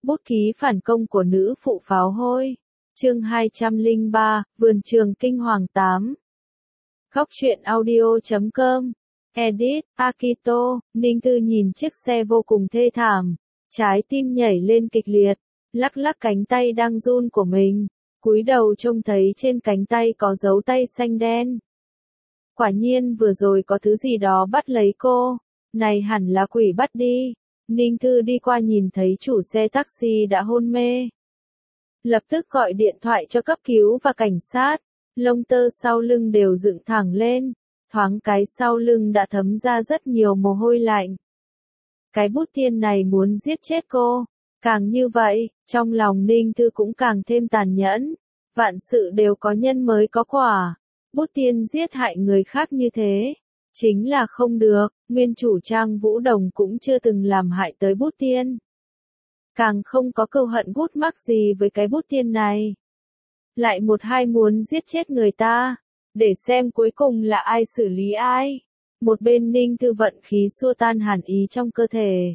Bút ký phản công của nữ phụ pháo hôi. Chương 203, Vườn trường kinh hoàng 8. Góc truyện audio.com. Edit, Akito. Ninh Tư nhìn chiếc xe vô cùng thê thảm. Trái tim nhảy lên kịch liệt. Lắc lắc cánh tay đang run của mình. Cúi đầu trông thấy trên cánh tay có dấu tay xanh đen. Quả nhiên vừa rồi có thứ gì đó bắt lấy cô. Này hẳn là quỷ bắt đi. Ninh Thư đi qua nhìn thấy chủ xe taxi đã hôn mê. Lập tức gọi điện thoại cho cấp cứu và cảnh sát. Lông tơ sau lưng đều dựng thẳng lên. Thoáng cái sau lưng đã thấm ra rất nhiều mồ hôi lạnh. Cái bút tiên này muốn giết chết cô. Càng như vậy, trong lòng Ninh Thư cũng càng thêm tàn nhẫn. Vạn sự đều có nhân mới có quả. Bút tiên giết hại người khác như thế. Chính là không được, nguyên chủ Trang Vũ Đồng cũng chưa từng làm hại tới bút tiên. Càng không có cừu hận gút mắc gì với cái bút tiên này. Lại một hai muốn giết chết người ta, để xem cuối cùng là ai xử lý ai. Một bên Ninh Thư vận khí xua tan hàn ý trong cơ thể.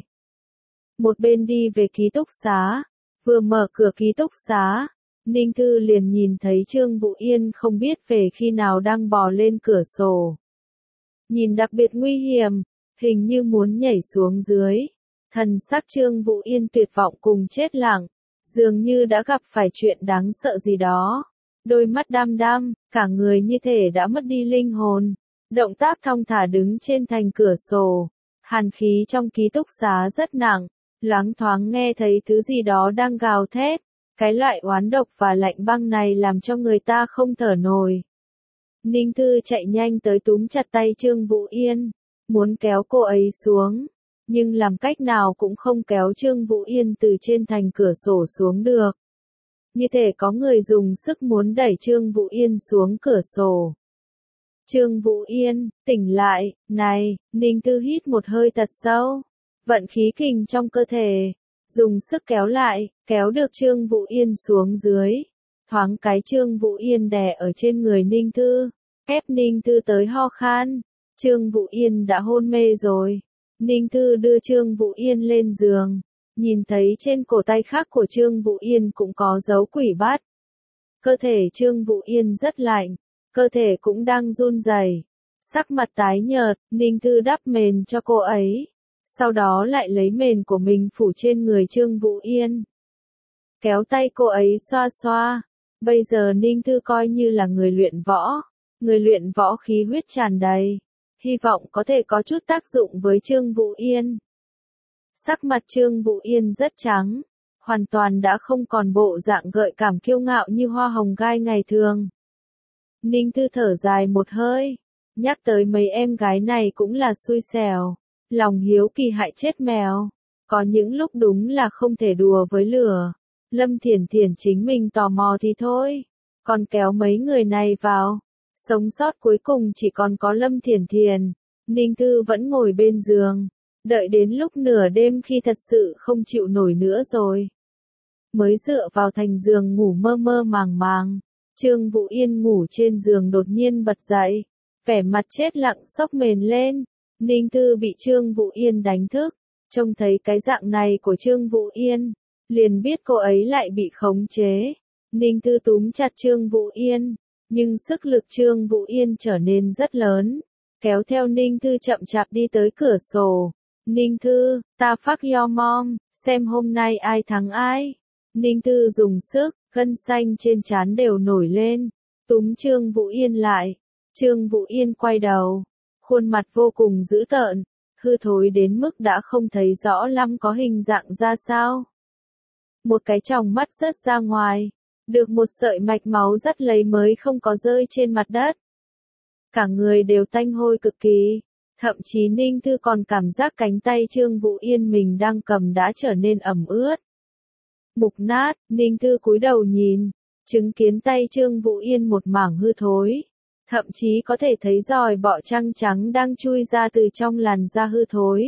Một bên đi về ký túc xá, vừa mở cửa ký túc xá, Ninh Thư liền nhìn thấy Trương Vũ Yên không biết về khi nào đang bò lên cửa sổ. Nhìn đặc biệt nguy hiểm, hình như muốn nhảy xuống dưới. Thần sắc Trương Vũ Yên tuyệt vọng cùng chết lặng, dường như đã gặp phải chuyện đáng sợ gì đó. Đôi mắt đăm đăm, cả người như thể đã mất đi linh hồn. Động tác thong thả đứng trên thành cửa sổ. Hàn khí trong ký túc xá rất nặng, loáng thoáng nghe thấy thứ gì đó đang gào thét. Cái loại oán độc và lạnh băng này làm cho người ta không thở nổi. Ninh Thư chạy nhanh tới túm chặt tay Trương Vũ Yên, muốn kéo cô ấy xuống, nhưng làm cách nào cũng không kéo Trương Vũ Yên từ trên thành cửa sổ xuống được. Như thể có người dùng sức muốn đẩy Trương Vũ Yên xuống cửa sổ. Trương Vũ Yên, tỉnh lại, này, Ninh Thư hít một hơi thật sâu, vận khí kình trong cơ thể, dùng sức kéo lại, kéo được Trương Vũ Yên xuống dưới. Thoáng cái Trương Vũ Yên đè ở trên người Ninh Thư, ép Ninh Thư tới ho khan. Trương Vũ Yên đã hôn mê rồi. Ninh Thư đưa Trương Vũ Yên lên giường, nhìn thấy trên cổ tay khác của Trương Vũ Yên cũng có dấu quỷ bắt. Cơ thể Trương Vũ Yên rất lạnh, cơ thể cũng đang run rẩy. Sắc mặt tái nhợt, Ninh Thư đắp mền cho cô ấy, sau đó lại lấy mền của mình phủ trên người Trương Vũ Yên. Kéo tay cô ấy xoa xoa. Bây giờ Ninh Thư coi như là người luyện võ khí huyết tràn đầy, hy vọng có thể có chút tác dụng với Trương Vũ Yên. Sắc mặt Trương Vũ Yên rất trắng, hoàn toàn đã không còn bộ dạng gợi cảm kiêu ngạo như hoa hồng gai ngày thường. Ninh Thư thở dài một hơi, nhắc tới mấy em gái này cũng là xui xẻo, lòng hiếu kỳ hại chết mèo, có những lúc đúng là không thể đùa với lửa. Lâm Thiển Thiển chính mình tò mò thì thôi, còn kéo mấy người này vào. Sống sót cuối cùng chỉ còn có Lâm Thiển Thiển. Ninh Thư vẫn ngồi bên giường, đợi đến lúc nửa đêm khi thật sự không chịu nổi nữa rồi, mới dựa vào thành giường ngủ mơ mơ màng màng. Trương Vũ Yên ngủ trên giường đột nhiên bật dậy, vẻ mặt chết lặng xốc mền lên. Ninh Thư bị Trương Vũ Yên đánh thức, trông thấy cái dạng này của Trương Vũ Yên, liền biết cô ấy lại bị khống chế. Ninh Thư túm chặt Trương Vũ Yên, nhưng sức lực Trương Vũ Yên trở nên rất lớn, kéo theo Ninh Thư chậm chạp đi tới cửa sổ. Ninh Thư, ta fuck your mom, xem hôm nay ai thắng ai. Ninh Thư dùng sức, gân xanh trên trán đều nổi lên, túm Trương Vũ Yên lại. Trương Vũ Yên quay đầu, khuôn mặt vô cùng dữ tợn, hư thối đến mức đã không thấy rõ lắm có hình dạng ra sao. Một cái tròng mắt rớt ra ngoài, được một sợi mạch máu dắt lấy mới không có rơi trên mặt đất. Cả người đều tanh hôi cực kỳ, thậm chí Ninh Thư còn cảm giác cánh tay Trương Vũ Yên mình đang cầm đã trở nên ẩm ướt. Mục nát, Ninh Thư cúi đầu nhìn, chứng kiến tay Trương Vũ Yên một mảng hư thối. Thậm chí có thể thấy giòi bọ trăng trắng đang chui ra từ trong làn da hư thối.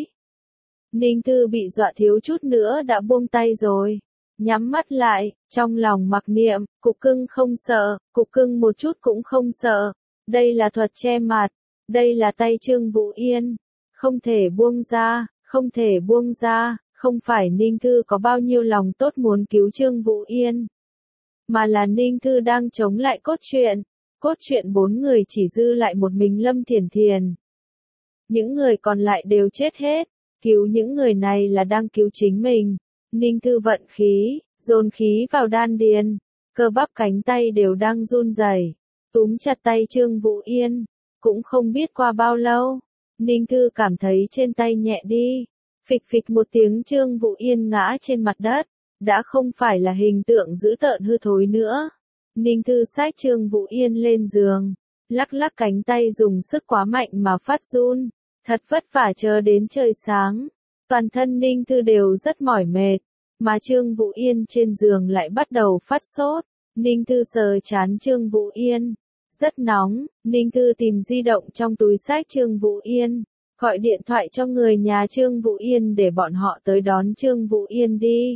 Ninh Thư bị dọa thiếu chút nữa đã buông tay rồi. Nhắm mắt lại, trong lòng mặc niệm, cục cưng không sợ, cục cưng một chút cũng không sợ. Đây là thuật che mặt, đây là tay Trương Vũ Yên. Không thể buông ra, không thể buông ra, Không phải Ninh Thư có bao nhiêu lòng tốt muốn cứu Trương Vũ Yên, mà là Ninh Thư đang chống lại cốt truyện. Cốt truyện 4 người chỉ dư lại một mình Lâm Thiển Thiền. Những người còn lại đều chết hết, cứu những người này là đang cứu chính mình. Ninh Thư vận khí, dồn khí vào đan điền, cơ bắp cánh tay đều đang run rẩy, túm chặt tay Trương Vũ Yên. Cũng không biết qua bao lâu, Ninh Thư cảm thấy trên tay nhẹ đi. Phịch phịch một tiếng, Trương Vũ Yên ngã trên mặt đất, đã không phải là hình tượng dữ tợn hư thối nữa. Ninh Thư xách Trương Vũ Yên lên giường, lắc lắc cánh tay dùng sức quá mạnh mà phát run. Thật vất vả chờ đến trời sáng, toàn thân Ninh Thư đều rất mỏi mệt, mà Trương Vũ Yên trên giường lại bắt đầu phát sốt. Ninh Thư sờ trán Trương Vũ Yên, rất nóng. Ninh Thư tìm di động trong túi xách Trương Vũ Yên, gọi điện thoại cho người nhà Trương Vũ Yên để bọn họ tới đón Trương Vũ Yên đi.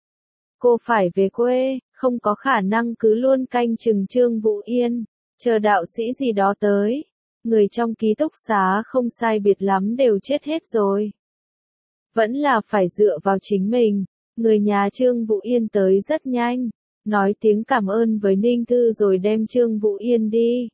Cô phải về quê, không có khả năng cứ luôn canh chừng Trương Vũ Yên, chờ đạo sĩ gì đó tới. Người trong ký túc xá không sai biệt lắm đều chết hết rồi. Vẫn là phải dựa vào chính mình. Người nhà Trương Vũ Yên tới rất nhanh, nói tiếng cảm ơn với Ninh Thư rồi đem Trương Vũ Yên đi.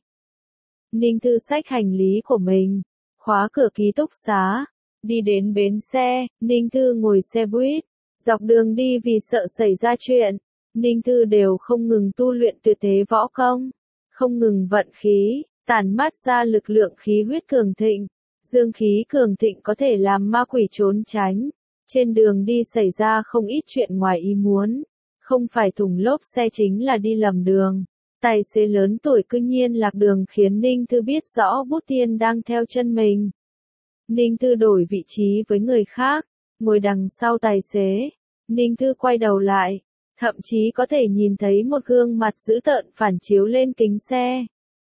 Ninh Thư xách hành lý của mình, khóa cửa ký túc xá, đi đến bến xe. Ninh Thư ngồi xe buýt, dọc đường đi vì sợ xảy ra chuyện, Ninh Thư đều không ngừng tu luyện tuyệt thế võ công, không ngừng vận khí, tản mát ra lực lượng khí huyết cường thịnh. Dương khí cường thịnh có thể làm ma quỷ trốn tránh. Trên đường đi xảy ra không ít chuyện ngoài ý muốn. Không phải thủng lốp xe chính là đi lầm đường. Tài xế lớn tuổi cư nhiên lạc đường khiến Ninh Thư biết rõ Bút Tiên đang theo chân mình. Ninh Thư đổi vị trí với người khác, ngồi đằng sau tài xế. Ninh Thư quay đầu lại, thậm chí có thể nhìn thấy một gương mặt dữ tợn phản chiếu lên kính xe.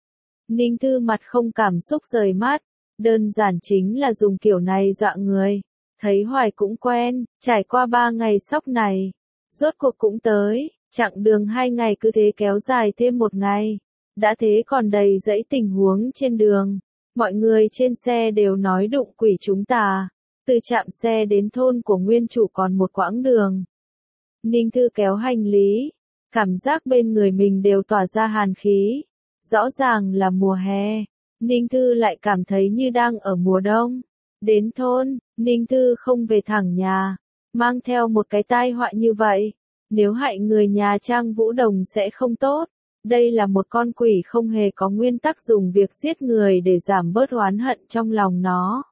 Ninh Thư mặt không cảm xúc rời mắt, đơn giản chính là dùng kiểu này dọa người. Thấy hoài cũng quen, trải qua 3 ngày sốc này, rốt cuộc cũng tới. Chặng đường 2 ngày cứ thế kéo dài thêm 1 ngày. Đã thế còn đầy dẫy tình huống trên đường. Mọi người trên xe đều nói đụng quỷ chúng ta. Từ trạm xe đến thôn của nguyên chủ còn một quãng đường. Ninh Thư kéo hành lý, cảm giác bên người mình đều tỏa ra hàn khí. Rõ ràng là mùa hè, Ninh Thư lại cảm thấy như đang ở mùa đông. Đến thôn, Ninh Thư không về thẳng nhà, mang theo một cái tai họa như vậy. Nếu hại người nhà Trang Vũ Đồng sẽ không tốt. Đây là một con quỷ không hề có nguyên tắc dùng việc giết người để giảm bớt oán hận trong lòng nó.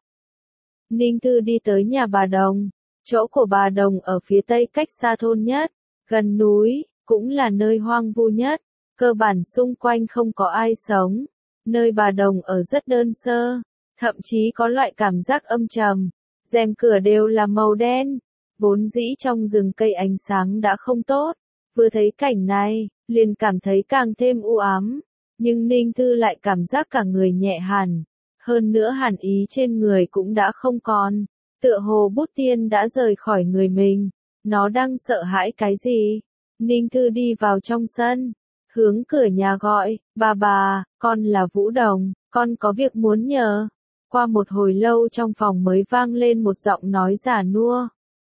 Ninh Thư đi tới nhà bà Đồng. Chỗ của bà Đồng ở phía tây cách xa thôn nhất, gần núi, cũng là nơi hoang vu nhất. Cơ bản xung quanh không có ai sống. Nơi bà Đồng ở rất đơn sơ, thậm chí có loại cảm giác âm trầm. Rèm cửa đều là màu đen. Vốn dĩ trong rừng cây ánh sáng đã không tốt, vừa thấy cảnh này, liền cảm thấy càng thêm u ám. Nhưng Ninh Thư lại cảm giác cả người nhẹ hẳn, hơn nữa hàn ý trên người cũng đã không còn. Tựa hồ Bút Tiên đã rời khỏi người mình, nó đang sợ hãi cái gì? Ninh Thư đi vào trong sân, hướng cửa nhà gọi, bà, con là Vũ Đồng, con có việc muốn nhờ. Qua một hồi lâu trong phòng mới vang lên một giọng nói già nua.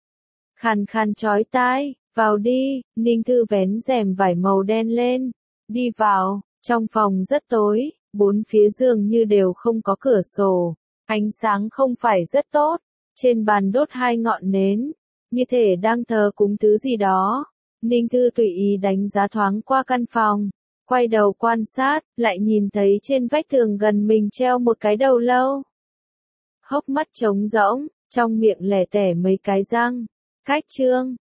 Khàn khàn chói tai, vào đi. Ninh Thư vén rèm vải màu đen lên, đi vào. Trong phòng rất tối, 4 phía giường như đều không có cửa sổ, ánh sáng không phải rất tốt. Trên bàn đốt 2 ngọn nến, như thể đang thờ cúng thứ gì đó. Ninh Thư tùy ý đánh giá thoáng qua căn phòng, quay đầu quan sát, lại nhìn thấy trên vách tường gần mình treo một cái đầu lâu. Hốc mắt trống rỗng, trong miệng lẻ tẻ mấy cái răng. Cách chương